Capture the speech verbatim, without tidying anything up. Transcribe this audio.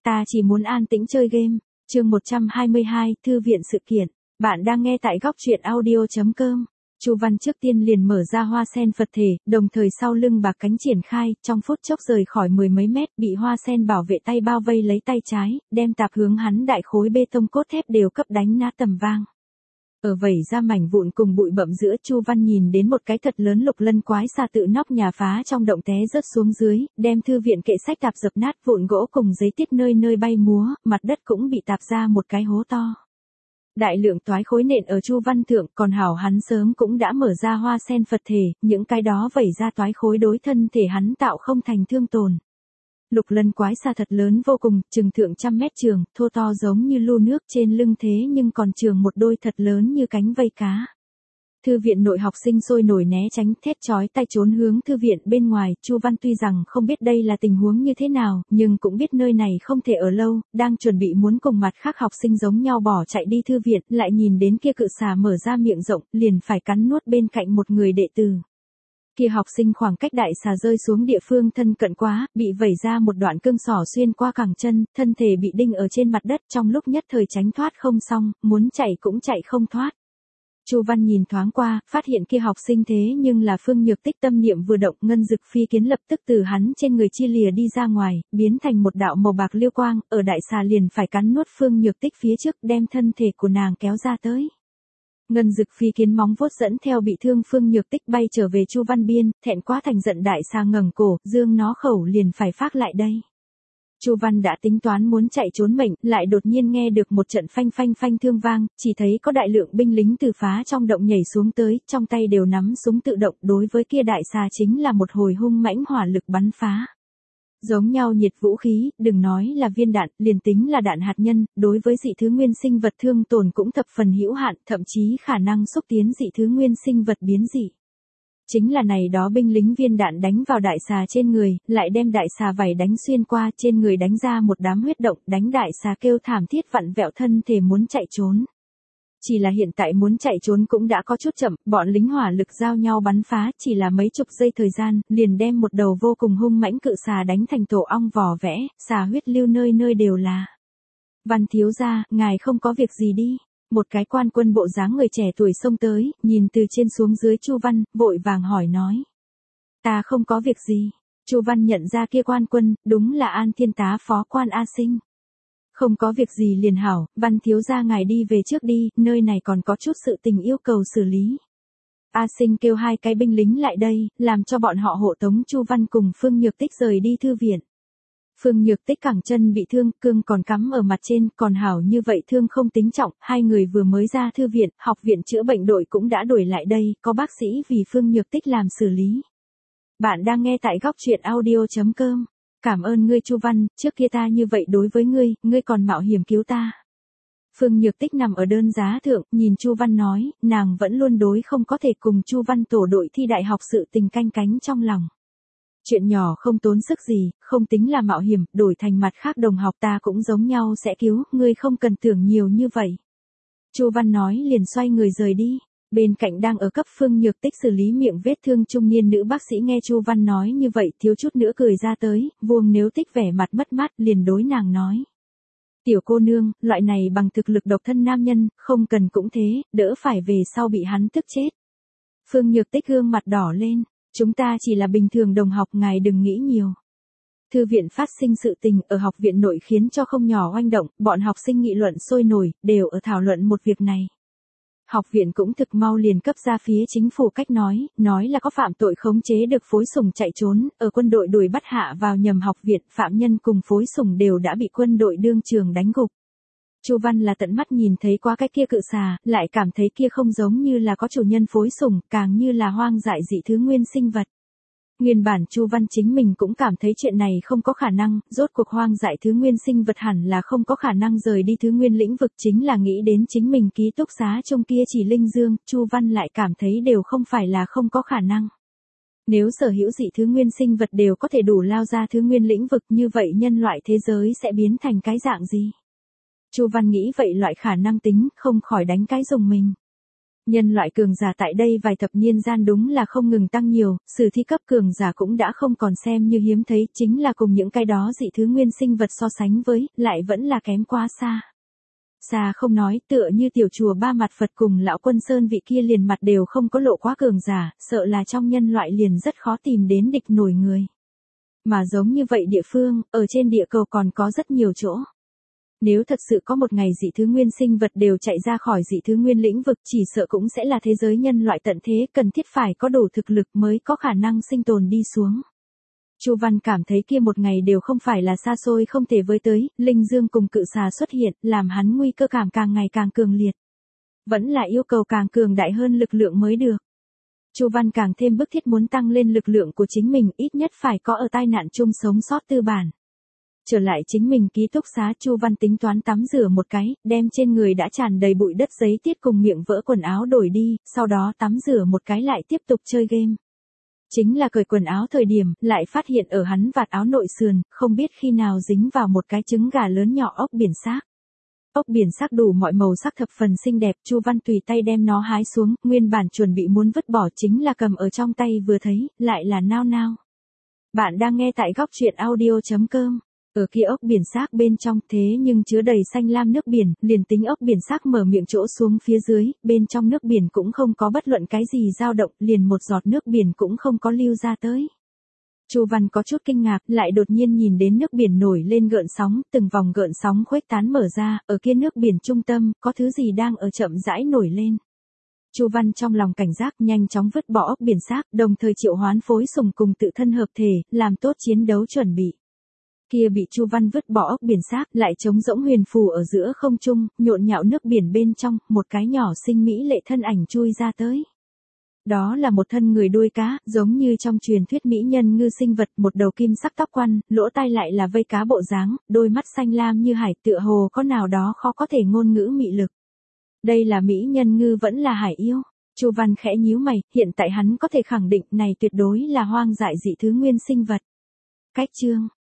Ta chỉ muốn an tĩnh chơi game. Chương một trăm hai mươi hai, thư viện sự kiện. Bạn đang nghe tại góc truyện audio chấm com. Chu Văn trước tiên liền mở ra hoa sen Phật thể, đồng thời sau lưng bạc cánh triển khai, trong phút chốc rời khỏi mười mấy mét, bị hoa sen bảo vệ tay bao vây lấy tay trái, đem tạp hướng hắn đại khối bê tông cốt thép đều cấp đánh nát tầm vang. Ở vẩy ra mảnh vụn cùng bụi bặm giữa, Chu Văn nhìn đến một cái thật lớn lục lân quái xà tự nóc nhà phá trong động té rớt xuống dưới, đem thư viện kệ sách tạp dập nát, vụn gỗ cùng giấy tiết nơi nơi bay múa, mặt đất cũng bị tạp ra một cái hố to. Đại lượng toái khối nện ở Chu Văn thượng, còn hảo hắn sớm cũng đã mở ra hoa sen Phật thể, những cái đó vẩy ra toái khối đối thân thể hắn tạo không thành thương tổn. Lục lân quái xà thật lớn vô cùng, chừng thượng trăm mét trường, thô to giống như lu nước, trên lưng thế nhưng còn trường một đôi thật lớn như cánh vây cá. Thư viện nội học sinh sôi nổi né tránh, thét chói tay trốn hướng thư viện bên ngoài. Chu Văn tuy rằng không biết đây là tình huống như thế nào, nhưng cũng biết nơi này không thể ở lâu, đang chuẩn bị muốn cùng mặt khác học sinh giống nhau bỏ chạy đi thư viện, lại nhìn đến kia cự xà mở ra miệng rộng, liền phải cắn nuốt bên cạnh một người đệ tử. Kia học sinh khoảng cách đại xà rơi xuống địa phương thân cận quá, bị vẩy ra một đoạn cương sỏ xuyên qua cẳng chân, thân thể bị đinh ở trên mặt đất, trong lúc nhất thời tránh thoát không xong, muốn chạy cũng chạy không thoát. Chu Văn nhìn thoáng qua, phát hiện kia học sinh thế nhưng là Phương Nhược Tích, tâm niệm vừa động, ngân dực phi kiến lập tức từ hắn trên người chia lìa đi ra ngoài, biến thành một đạo màu bạc liêu quang, ở đại xà liền phải cắn nuốt Phương Nhược Tích phía trước, đem thân thể của nàng kéo ra tới. Ngân dực phi kiến móng vuốt dẫn theo bị thương Phương Nhược Tích bay trở về Chu Văn biên, thẹn quá thành giận đại xà ngẩng cổ, dương nó khẩu liền phải phác lại đây. Chu Văn đã tính toán muốn chạy trốn mệnh, lại đột nhiên nghe được một trận phanh phanh phanh thương vang, chỉ thấy có đại lượng binh lính từ phá trong động nhảy xuống tới, trong tay đều nắm súng tự động, đối với kia đại xà chính là một hồi hung mãnh hỏa lực bắn phá. Giống nhau nhiệt vũ khí, đừng nói là viên đạn, liền tính là đạn hạt nhân, đối với dị thứ nguyên sinh vật thương tổn cũng thập phần hữu hạn, thậm chí khả năng xúc tiến dị thứ nguyên sinh vật biến dị. Chính là này đó binh lính viên đạn đánh vào đại xà trên người, lại đem đại xà vảy đánh xuyên qua, trên người đánh ra một đám huyết động, đánh đại xà kêu thảm thiết vặn vẹo thân thể muốn chạy trốn. Chỉ là hiện tại muốn chạy trốn cũng đã có chút chậm, bọn lính hỏa lực giao nhau bắn phá, chỉ là mấy chục giây thời gian, liền đem một đầu vô cùng hung mãnh cự xà đánh thành tổ ong vỏ vẽ, xà huyết lưu nơi nơi đều là. Văn thiếu gia, ngài không có việc gì đi. Một cái quan quân bộ dáng người trẻ tuổi xông tới, nhìn từ trên xuống dưới Chu Văn, vội vàng hỏi nói. Ta không có việc gì. Chu Văn nhận ra kia quan quân, đúng là An Thiên tá phó quan A Sinh. Không có việc gì liền hảo, Văn thiếu gia ngài đi về trước đi, nơi này còn có chút sự tình yêu cầu xử lý. A Sinh kêu hai cái binh lính lại đây, làm cho bọn họ hộ tống Chu Văn cùng Phương Nhược Tích rời đi thư viện. Phương Nhược Tích cẳng chân bị thương, cương còn cắm ở mặt trên, còn hảo như vậy thương không tính trọng, hai người vừa mới ra thư viện, học viện chữa bệnh đội cũng đã đuổi lại đây, có bác sĩ vì Phương Nhược Tích làm xử lý. Bạn đang nghe tại góc truyện audio chấm com. Cảm ơn ngươi Chu Văn, trước kia ta như vậy đối với ngươi, ngươi còn mạo hiểm cứu ta. Phương Nhược Tích nằm ở đơn giá thượng, nhìn Chu Văn nói, nàng vẫn luôn đối không có thể cùng Chu Văn tổ đội thi đại học sự tình canh cánh trong lòng. Chuyện nhỏ không tốn sức gì, không tính là mạo hiểm, đổi thành mặt khác đồng học ta cũng giống nhau sẽ cứu, ngươi không cần tưởng nhiều như vậy. Chu Văn nói liền xoay người rời đi, bên cạnh đang ở cấp Phương Nhược Tích xử lý miệng vết thương trung niên nữ bác sĩ nghe Chu Văn nói như vậy thiếu chút nữa cười ra tới, vuông nếu Tích vẻ mặt mất mát liền đối nàng nói. Tiểu cô nương, loại này bằng thực lực độc thân nam nhân, không cần cũng thế, đỡ phải về sau bị hắn tức chết. Phương Nhược Tích gương mặt đỏ lên. Chúng ta chỉ là bình thường đồng học, ngài đừng nghĩ nhiều. Thư viện phát sinh sự tình ở học viện nội khiến cho không nhỏ oanh động, bọn học sinh nghị luận sôi nổi, đều ở thảo luận một việc này. Học viện cũng thực mau liền cấp ra phía chính phủ cách nói, nói là có phạm tội khống chế được phối sủng chạy trốn, ở quân đội đuổi bắt hạ vào nhầm học viện, phạm nhân cùng phối sủng đều đã bị quân đội đương trường đánh gục. Chu Văn là tận mắt nhìn thấy qua cái kia cự xà, lại cảm thấy kia không giống như là có chủ nhân phối sủng, càng như là hoang dại dị thứ nguyên sinh vật. Nguyên bản Chu Văn chính mình cũng cảm thấy chuyện này không có khả năng, rốt cuộc hoang dại thứ nguyên sinh vật hẳn là không có khả năng rời đi thứ nguyên lĩnh vực, chính là nghĩ đến chính mình ký túc xá trong kia chỉ linh dương, Chu Văn lại cảm thấy đều không phải là không có khả năng. Nếu sở hữu dị thứ nguyên sinh vật đều có thể đủ lao ra thứ nguyên lĩnh vực, như vậy nhân loại thế giới sẽ biến thành cái dạng gì? Chu Văn nghĩ vậy loại khả năng tính, không khỏi đánh cái dùng mình. Nhân loại cường giả tại đây vài thập niên gian đúng là không ngừng tăng nhiều, sử thi cấp cường giả cũng đã không còn xem như hiếm thấy, chính là cùng những cái đó dị thứ nguyên sinh vật so sánh với, lại vẫn là kém quá xa. Xa không nói, tựa như tiểu chùa ba mặt Phật cùng lão Quân Sơn vị kia liền mặt đều không có lộ quá cường giả, sợ là trong nhân loại liền rất khó tìm đến địch nổi người. Mà giống như vậy địa phương, ở trên địa cầu còn có rất nhiều chỗ. Nếu thật sự có một ngày dị thứ nguyên sinh vật đều chạy ra khỏi dị thứ nguyên lĩnh vực, chỉ sợ cũng sẽ là thế giới nhân loại tận thế, cần thiết phải có đủ thực lực mới có khả năng sinh tồn đi xuống. Chu Văn cảm thấy kia một ngày đều không phải là xa xôi không thể với tới, linh dương cùng cự xà xuất hiện, làm hắn nguy cơ cảm càng ngày càng cường liệt. Vẫn là yêu cầu càng cường đại hơn lực lượng mới được. Chu Văn càng thêm bức thiết muốn tăng lên lực lượng của chính mình, ít nhất phải có ở tai nạn chung sống sót tư bản. Trở lại chính mình ký túc xá, Chu Văn tính toán tắm rửa một cái, đem trên người đã tràn đầy bụi đất giấy tiết cùng miệng vỡ quần áo đổi đi, sau đó tắm rửa một cái lại tiếp tục chơi game. Chính là cởi quần áo thời điểm, lại phát hiện ở hắn vạt áo nội sườn, không biết khi nào dính vào một cái trứng gà lớn nhỏ ốc biển xác. Ốc biển xác đủ mọi màu sắc thập phần xinh đẹp, Chu Văn tùy tay đem nó hái xuống, nguyên bản chuẩn bị muốn vứt bỏ chính là cầm ở trong tay vừa thấy, lại là nao nao. Bạn đang nghe tại góc truyện audio chấm com. Ở kia ốc biển xác bên trong thế nhưng chứa đầy xanh lam nước biển, liền tính ốc biển xác mở miệng chỗ xuống phía dưới, bên trong nước biển cũng không có bất luận cái gì dao động, liền một giọt nước biển cũng không có lưu ra tới. Chu Văn có chút kinh ngạc, lại đột nhiên nhìn đến nước biển nổi lên gợn sóng, từng vòng gợn sóng khuếch tán mở ra, ở kia nước biển trung tâm, có thứ gì đang ở chậm rãi nổi lên. Chu Văn trong lòng cảnh giác nhanh chóng vứt bỏ ốc biển xác, đồng thời triệu hoán phối sùng cùng tự thân hợp thể, làm tốt chiến đấu chuẩn bị. Kia bị Chu Văn vứt bỏ ốc biển xác, lại trống rỗng huyền phù ở giữa không trung, nhộn nhạo nước biển bên trong, một cái nhỏ xinh mỹ lệ thân ảnh chui ra tới. Đó là một thân người đuôi cá, giống như trong truyền thuyết mỹ nhân ngư sinh vật, một đầu kim sắc tóc quăn, lỗ tai lại là vây cá bộ dáng, đôi mắt xanh lam như hải, tựa hồ có nào đó khó có thể ngôn ngữ mị lực. Đây là mỹ nhân ngư vẫn là hải yêu? Chu Văn khẽ nhíu mày, hiện tại hắn có thể khẳng định này tuyệt đối là hoang dại dị thứ nguyên sinh vật. Cách chương